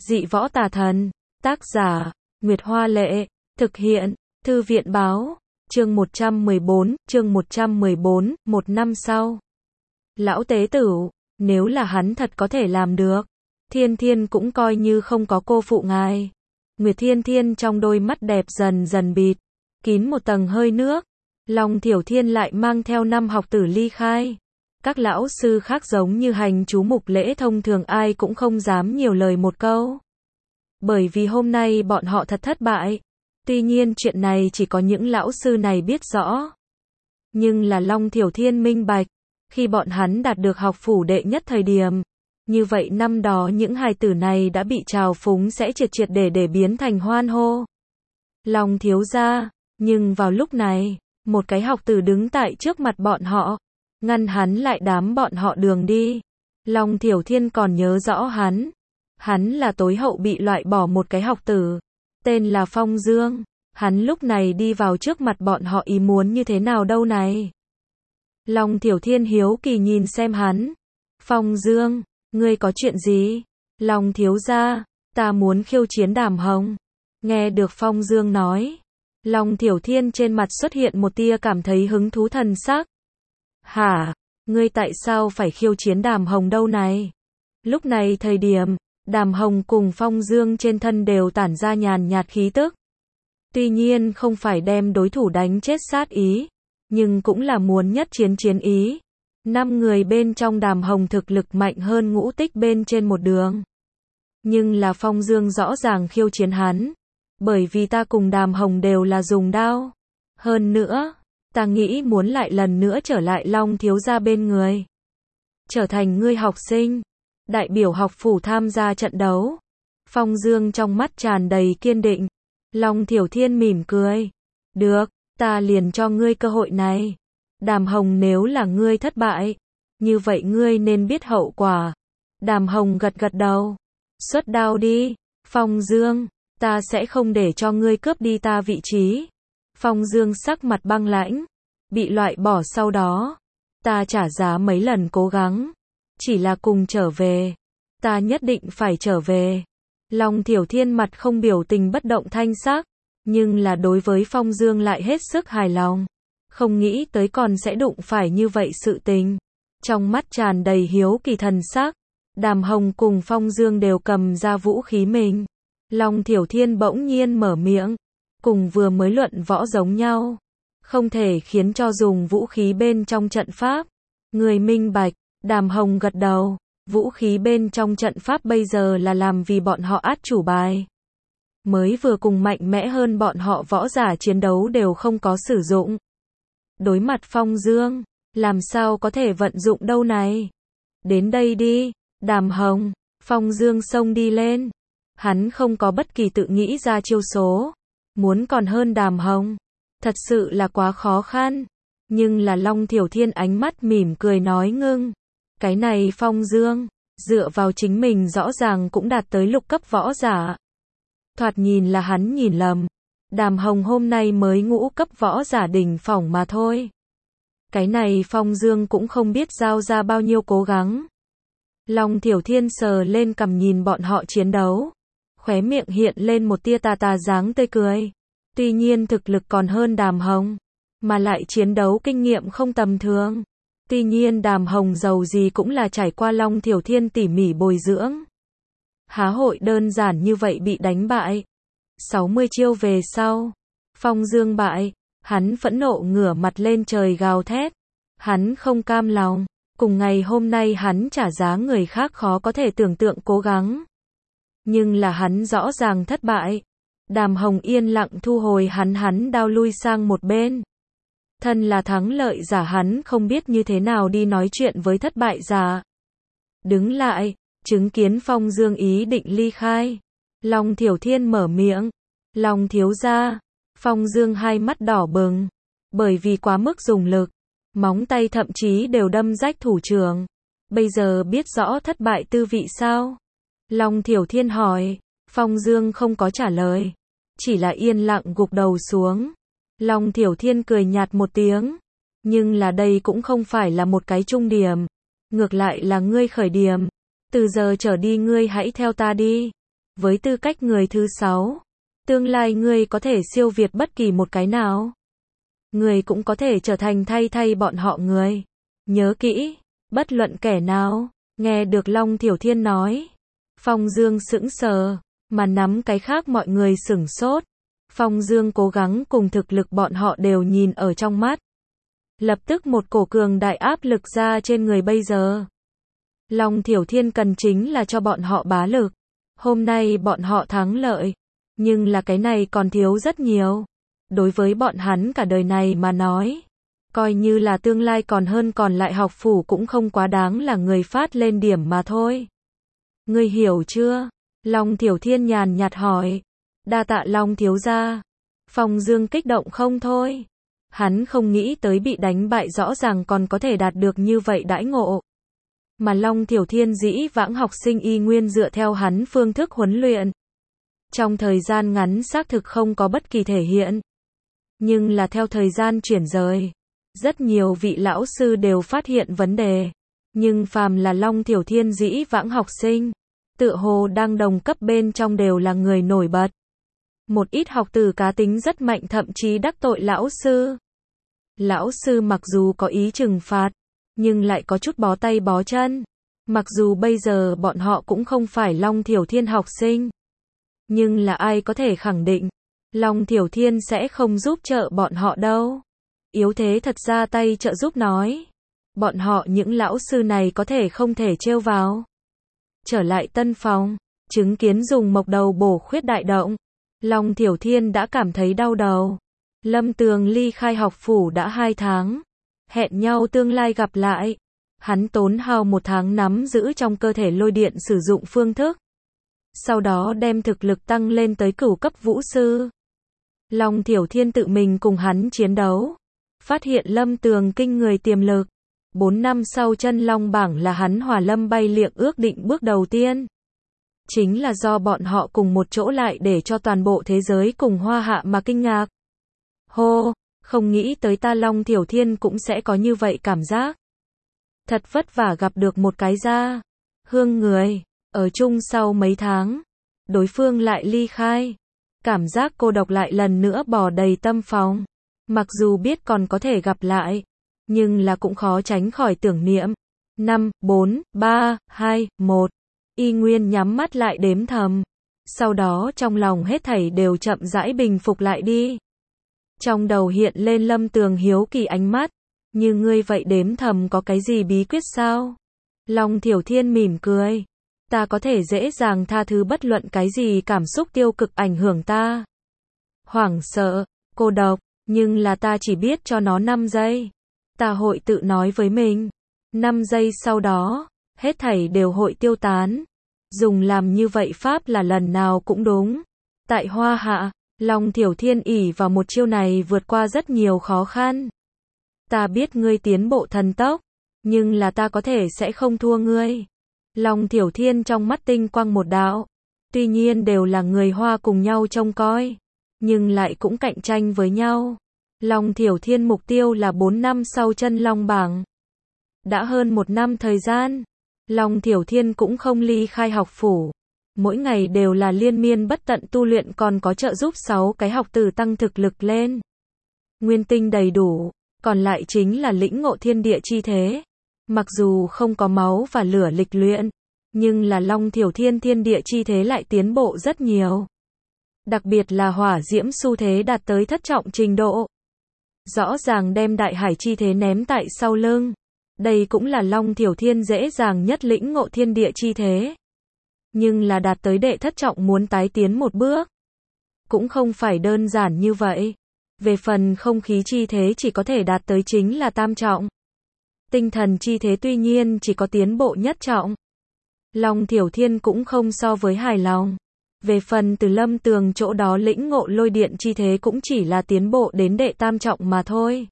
Dị võ tà thần. Tác giả, Nguyệt Hoa Lệ. Thực hiện, Thư viện Báo. Chương 114, một năm sau. Lão tế tửu, nếu là hắn thật có thể làm được, Thiên Thiên cũng coi như không có cô phụ ngài. Nguyệt Thiên Thiên trong đôi mắt đẹp dần dần bịt kín một tầng hơi nước. Long Thiểu Thiên lại mang theo 5 học tử ly khai. Các lão sư khác giống như hành chú mục lễ thông thường ai cũng không dám nhiều lời một câu. Bởi vì hôm nay bọn họ thật thất bại. Tuy nhiên chuyện này chỉ có những lão sư này biết rõ. Nhưng là Long Thiểu Thiên minh bạch, khi bọn hắn đạt được học phủ đệ nhất thời điểm, như vậy năm đó những hài tử này đã bị trào phúng sẽ triệt triệt để biến thành hoan hô. Long thiếu gia, nhưng vào lúc này, một cái học tử đứng tại trước mặt bọn họ, ngăn hắn lại đám bọn họ đường đi. Long Thiểu Thiên còn nhớ rõ hắn là tối hậu bị loại bỏ một cái học tử, tên là Phong Dương. Hắn lúc này đi vào trước mặt bọn họ ý muốn như thế nào đâu này? Long Thiểu Thiên hiếu kỳ nhìn xem hắn. Phong Dương, ngươi có chuyện gì? Long thiếu gia, ta muốn khiêu chiến Đàm Hồng. Nghe được Phong Dương nói, Long Thiểu Thiên trên mặt xuất hiện một tia cảm thấy hứng thú thần sắc. Hả? Ngươi tại sao phải khiêu chiến Đàm Hồng đâu này? Lúc này thời điểm, Đàm Hồng cùng Phong Dương trên thân đều tản ra nhàn nhạt khí tức. Tuy nhiên không phải đem đối thủ đánh chết sát ý, nhưng cũng là muốn nhất chiến ý. 5 người bên trong Đàm Hồng thực lực mạnh hơn Ngũ Tích bên trên một đường. Nhưng là Phong Dương rõ ràng khiêu chiến hắn. Bởi vì ta cùng Đàm Hồng đều là dùng đao. Hơn nữa, ta nghĩ muốn lại lần nữa trở lại Long thiếu gia bên người. Trở thành ngươi học sinh, đại biểu học phủ tham gia trận đấu. Phong Dương trong mắt tràn đầy kiên định. Long Thiểu Thiên mỉm cười. Được, ta liền cho ngươi cơ hội này. Đàm Hồng nếu là ngươi thất bại, như vậy ngươi nên biết hậu quả. Đàm Hồng gật đầu. Xuất đao đi, Phong Dương, ta sẽ không để cho ngươi cướp đi ta vị trí. Phong Dương sắc mặt băng lãnh. Bị loại bỏ sau đó, ta trả giá mấy lần cố gắng. Chỉ là cùng trở về. Ta nhất định phải trở về. Long Thiểu Thiên mặt không biểu tình bất động thanh sắc, nhưng là đối với Phong Dương lại hết sức hài lòng. Không nghĩ tới còn sẽ đụng phải như vậy sự tình. Trong mắt tràn đầy hiếu kỳ thần sắc, Đàm Hồng cùng Phong Dương đều cầm ra vũ khí mình. Long Thiểu Thiên bỗng nhiên mở miệng, cùng vừa mới luận võ giống nhau. Không thể khiến cho dùng vũ khí bên trong trận pháp. Người minh bạch, Đàm Hồng gật đầu. Vũ khí bên trong trận pháp bây giờ là làm vì bọn họ át chủ bài. Mới vừa cùng mạnh mẽ hơn bọn họ võ giả chiến đấu đều không có sử dụng. Đối mặt Phong Dương, làm sao có thể vận dụng đâu này? Đến đây đi, Đàm Hồng. Phong Dương xông đi lên. Hắn không có bất kỳ tự nghĩ ra chiêu số. Muốn còn hơn Đàm Hồng. Thật sự là quá khó khăn. Nhưng là Long Thiểu Thiên ánh mắt mỉm cười nói ngưng. Cái này Phong Dương, dựa vào chính mình rõ ràng cũng đạt tới lục cấp võ giả. Thoạt nhìn là hắn nhìn lầm. Đàm Hồng hôm nay mới ngũ cấp võ giả đỉnh phong mà thôi. Cái này Phong Dương cũng không biết giao ra bao nhiêu cố gắng. Long Thiểu Thiên sờ lên cằm nhìn bọn họ chiến đấu. Khóe miệng hiện lên một tia tà dáng tươi cười. Tuy nhiên thực lực còn hơn Đàm Hồng, mà lại chiến đấu kinh nghiệm không tầm thường. Tuy nhiên Đàm Hồng giàu gì cũng là trải qua Long Thiểu Thiên tỉ mỉ bồi dưỡng. Há hội đơn giản như vậy bị đánh bại. 60 chiêu về sau, Phong Dương bại, hắn phẫn nộ ngửa mặt lên trời gào thét. Hắn không cam lòng, cùng ngày hôm nay hắn trả giá người khác khó có thể tưởng tượng cố gắng. Nhưng là hắn rõ ràng thất bại. Đàm Hồng yên lặng thu hồi hắn đao lui sang một bên. Thân là thắng lợi giả hắn không biết như thế nào đi nói chuyện với thất bại giả. Đứng lại, chứng kiến Phong Dương ý định ly khai. Long Thiểu Thiên mở miệng. Long thiếu gia. Phong Dương hai mắt đỏ bừng. Bởi vì quá mức dùng lực. Móng tay thậm chí đều đâm rách thủ trưởng. Bây giờ biết rõ thất bại tư vị sao? Long Thiểu Thiên hỏi. Phong Dương không có trả lời. Chỉ là yên lặng gục đầu xuống. Long Thiểu Thiên cười nhạt một tiếng. Nhưng là đây cũng không phải là một cái trung điểm. Ngược lại là ngươi khởi điểm. Từ giờ trở đi ngươi hãy theo ta đi. Với tư cách người thứ 6, tương lai ngươi có thể siêu việt bất kỳ một cái nào. Ngươi cũng có thể trở thành thay bọn họ người. Nhớ kỹ, bất luận kẻ nào, nghe được Long Thiểu Thiên nói. Phong Dương sững sờ, mà nắm cái khác mọi người sửng sốt. Phong Dương cố gắng cùng thực lực bọn họ đều nhìn ở trong mắt. Lập tức một cổ cường đại áp lực ra trên người bây giờ. Long Thiểu Thiên cần chính là cho bọn họ bá lực. Hôm nay bọn họ thắng lợi, nhưng là cái này còn thiếu rất nhiều. Đối với bọn hắn cả đời này mà nói, coi như là tương lai còn hơn còn lại học phủ cũng không quá đáng là người phát lên điểm mà thôi. Ngươi hiểu chưa? Long Thiểu Thiên nhàn nhạt hỏi. Đa tạ Long thiếu gia. Phong Dương kích động không thôi. Hắn không nghĩ tới bị đánh bại rõ ràng còn có thể đạt được như vậy đãi ngộ. Mà Long Thiểu Thiên dĩ vãng học sinh y nguyên dựa theo hắn phương thức huấn luyện. Trong thời gian ngắn xác thực không có bất kỳ thể hiện. Nhưng là theo thời gian chuyển rời, rất nhiều vị lão sư đều phát hiện vấn đề. Nhưng phàm là Long Thiểu Thiên dĩ vãng học sinh, tựa hồ đang đồng cấp bên trong đều là người nổi bật. Một ít học tử cá tính rất mạnh thậm chí đắc tội lão sư. Lão sư mặc dù có ý trừng phạt, nhưng lại có chút bó tay bó chân. Mặc dù bây giờ bọn họ cũng không phải Long Thiểu Thiên học sinh. Nhưng là ai có thể khẳng định, Long Thiểu Thiên sẽ không giúp trợ bọn họ đâu. Yếu thế thật ra tay trợ giúp nói. Bọn họ những lão sư này có thể không thể trêu vào. Trở lại tân phòng, chứng kiến dùng mộc đầu bổ khuyết đại động. Long Thiểu Thiên đã cảm thấy đau đầu. Lâm Tường ly khai học phủ đã 2 tháng. Hẹn nhau tương lai gặp lại. Hắn tốn hao 1 tháng nắm giữ trong cơ thể lôi điện sử dụng phương thức. Sau đó đem thực lực tăng lên tới cửu cấp vũ sư. Long Thiểu Thiên tự mình cùng hắn chiến đấu. Phát hiện Lâm Tường kinh người tiềm lực. 4 năm sau chân long bảng là hắn hòa Lâm bay liệng ước định bước đầu tiên. Chính là do bọn họ cùng một chỗ lại để cho toàn bộ thế giới cùng Hoa Hạ mà kinh ngạc. Hô, không nghĩ tới ta Long Thiểu Thiên cũng sẽ có như vậy cảm giác. Thật vất vả gặp được một cái gia hương người, ở chung sau mấy tháng, đối phương lại ly khai. Cảm giác cô độc lại lần nữa bò đầy tâm phòng. Mặc dù biết còn có thể gặp lại, nhưng là cũng khó tránh khỏi tưởng niệm. 5, 4, 3, 2, 1. Y Nguyên nhắm mắt lại đếm thầm. Sau đó trong lòng hết thảy đều chậm rãi bình phục lại đi. Trong đầu hiện lên Lâm Tường hiếu kỳ ánh mắt. Như ngươi vậy đếm thầm có cái gì bí quyết sao? Long Thiểu Thiên mỉm cười. Ta có thể dễ dàng tha thứ bất luận cái gì cảm xúc tiêu cực ảnh hưởng ta. Hoảng sợ, cô độc, nhưng là ta chỉ biết cho nó 5 giây. Ta hội tự nói với mình. 5 giây sau đó, hết thảy đều hội tiêu tán. Dùng làm như vậy pháp là lần nào cũng đúng. Tại Hoa Hạ, Long Thiểu Thiên ỷ vào một chiêu này vượt qua rất nhiều khó khăn. Ta biết ngươi tiến bộ thần tốc, nhưng là ta có thể sẽ không thua ngươi. Long Thiểu Thiên trong mắt tinh quang một đạo. Tuy nhiên đều là người Hoa cùng nhau trông coi, nhưng lại cũng cạnh tranh với nhau. Long Thiểu Thiên mục tiêu là 4 năm sau chân long bảng. Đã hơn 1 năm thời gian, Long Thiểu Thiên cũng không ly khai học phủ. Mỗi ngày đều là liên miên bất tận tu luyện, còn có trợ giúp 6 cái học tử tăng thực lực lên. Nguyên tinh đầy đủ, còn lại chính là lĩnh ngộ thiên địa chi thế. Mặc dù không có máu và lửa lịch luyện, nhưng là Long Thiểu Thiên thiên địa chi thế lại tiến bộ rất nhiều. Đặc biệt là hỏa diễm xu thế đạt tới thất trọng trình độ. Rõ ràng đem đại hải chi thế ném tại sau lưng. Đây cũng là Long Thiểu Thiên dễ dàng nhất lĩnh ngộ thiên địa chi thế. Nhưng là đạt tới đệ thất trọng muốn tái tiến một bước, cũng không phải đơn giản như vậy. Về phần không khí chi thế chỉ có thể đạt tới chính là tam trọng. Tinh thần chi thế tuy nhiên chỉ có tiến bộ nhất trọng. Long Thiểu Thiên cũng không so với hài lòng. Về phần từ Lâm Tường chỗ đó lĩnh ngộ lôi điện chi thế cũng chỉ là tiến bộ đến đệ tam trọng mà thôi.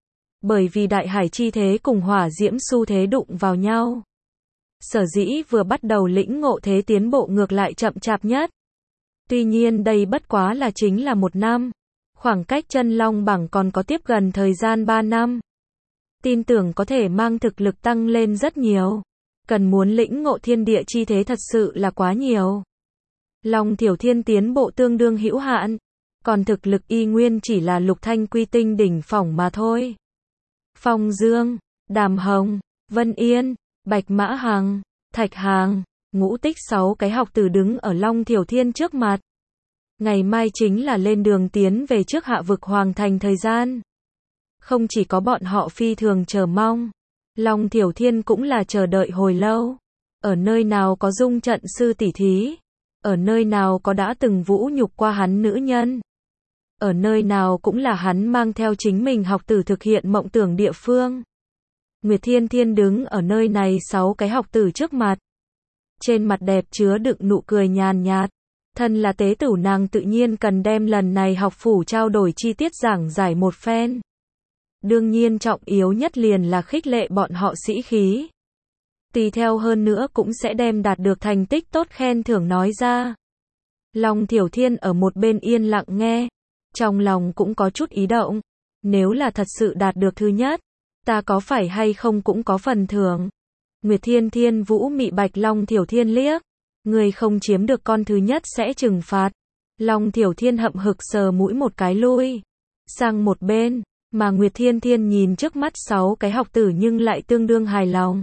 Bởi vì đại hải chi thế cùng hỏa diễm xu thế đụng vào nhau. Sở dĩ vừa bắt đầu lĩnh ngộ thế tiến bộ ngược lại chậm chạp nhất. Tuy nhiên đây bất quá là chính là 1 năm. Khoảng cách chân long bảng còn có tiếp gần thời gian 3 năm. Tin tưởng có thể mang thực lực tăng lên rất nhiều. Cần muốn lĩnh ngộ thiên địa chi thế thật sự là quá nhiều. Long Thiểu Thiên tiến bộ tương đương hữu hạn, còn thực lực y nguyên chỉ là lục thanh quy tinh đỉnh phỏng mà thôi. Phong Dương, Đàm Hồng, Vân Yên, Bạch Mã Hằng, Thạch Hàng, ngũ tích 6 cái học tử đứng ở Long Thiểu Thiên trước mặt. Ngày mai chính là lên đường tiến về trước Hạ vực Hoàng Thành thời gian. Không chỉ có bọn họ phi thường chờ mong, Long Thiểu Thiên cũng là chờ đợi hồi lâu. Ở nơi nào có dung trận sư tỷ thí, ở nơi nào có đã từng vũ nhục qua hắn nữ nhân, ở nơi nào cũng là hắn mang theo chính mình học tử thực hiện mộng tưởng địa phương. Nguyệt Thiên Thiên đứng ở nơi này 6 cái học tử trước mặt. Trên mặt đẹp chứa đựng nụ cười nhàn nhạt. Thân là tế tử nàng tự nhiên cần đem lần này học phủ trao đổi chi tiết giảng giải một phen. Đương nhiên trọng yếu nhất liền là khích lệ bọn họ sĩ khí. Tùy theo hơn nữa cũng sẽ đem đạt được thành tích tốt khen thưởng nói ra. Long Thiểu Thiên ở một bên yên lặng nghe. Trong lòng cũng có chút ý động. Nếu là thật sự đạt được thứ nhất, ta có phải hay không cũng có phần thưởng. Nguyệt Thiên Thiên vũ mị bạch Long Thiểu Thiên liếc. Người không chiếm được con thứ nhất sẽ trừng phạt. Long Thiểu Thiên hậm hực sờ mũi một cái lui sang một bên, mà Nguyệt Thiên Thiên nhìn trước mắt 6 cái học tử nhưng lại tương đương hài lòng.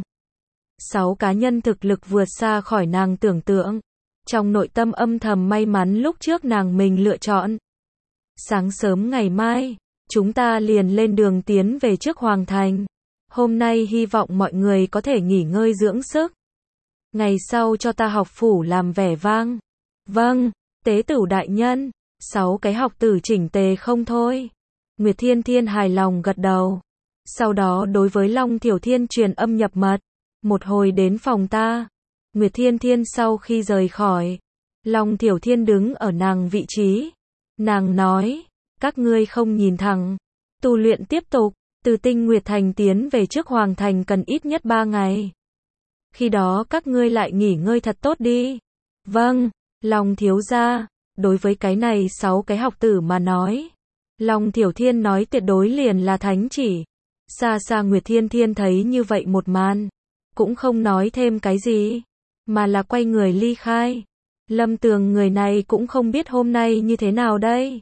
6 cá nhân thực lực vượt xa khỏi nàng tưởng tượng. Trong nội tâm âm thầm may mắn lúc trước nàng mình lựa chọn. Sáng sớm ngày mai, chúng ta liền lên đường tiến về trước Hoàng Thành. Hôm nay hy vọng mọi người có thể nghỉ ngơi dưỡng sức. Ngày sau cho ta học phủ làm vẻ vang. Vâng, tế tử đại nhân. 6 cái học tử chỉnh tề không thôi. Nguyệt Thiên Thiên hài lòng gật đầu. Sau đó đối với Long Thiểu Thiên truyền âm nhập mật. Một hồi đến phòng ta. Nguyệt Thiên Thiên sau khi rời khỏi, Long Thiểu Thiên đứng ở nàng vị trí. Nàng nói, các ngươi không nhìn thẳng. Tu luyện tiếp tục, từ Tinh Nguyệt Thành tiến về trước Hoàng Thành cần ít nhất 3 ngày. Khi đó các ngươi lại nghỉ ngơi thật tốt đi. Vâng, Long thiếu gia, đối với cái này 6 cái học tử mà nói. Long Thiểu Thiên nói tuyệt đối liền là thánh chỉ. Xa xa Nguyệt Thiên Thiên thấy như vậy một màn, cũng không nói thêm cái gì, mà là quay người ly khai. Lâm Tường người này cũng không biết hôm nay như thế nào đây.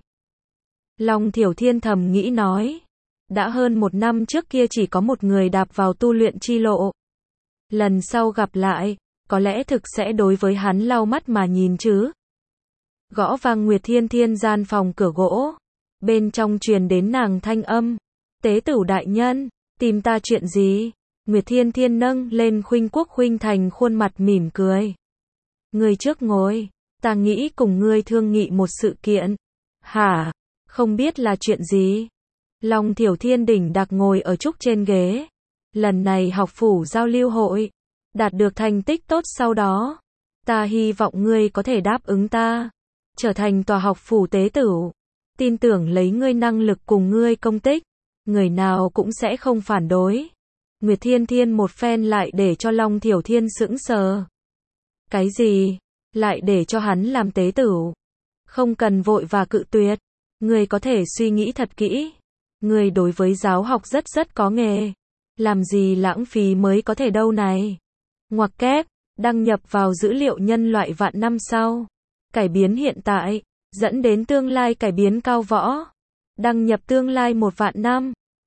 Long Thiểu Thiên thầm nghĩ nói. Đã hơn 1 năm trước kia chỉ có một người đạp vào tu luyện chi lộ. Lần sau gặp lại, có lẽ thực sẽ đối với hắn lau mắt mà nhìn chứ. Gõ vang Nguyệt Thiên Thiên gian phòng cửa gỗ. Bên trong truyền đến nàng thanh âm. Tế tử đại nhân, tìm ta chuyện gì? Nguyệt Thiên Thiên nâng lên Khuynh Quốc Khuynh Thành khuôn mặt mỉm cười. Ngươi trước ngồi, ta nghĩ cùng ngươi thương nghị một sự kiện. Hả? Không biết là chuyện gì? Long Thiểu Thiên đỉnh đặc ngồi ở trúc trên ghế. Lần này học phủ giao lưu hội, đạt được thành tích tốt sau đó. Ta hy vọng ngươi có thể đáp ứng ta, trở thành tòa học phủ tế tử. Tin tưởng lấy ngươi năng lực cùng ngươi công tích, người nào cũng sẽ không phản đối. Nguyệt Thiên Thiên một phen lại để cho Long Thiểu Thiên sững sờ. Cái gì? Lại để cho hắn làm tế tử? Không cần vội và cự tuyệt. Ngươi có thể suy nghĩ thật kỹ. Ngươi đối với giáo học rất có nghề. Làm gì lãng phí mới có thể đâu này. Ngoặc kép, đăng nhập vào dữ liệu nhân loại vạn năm sau. Cải biến hiện tại, dẫn đến tương lai cải biến cao võ. Đăng nhập tương lai 1 vạn năm.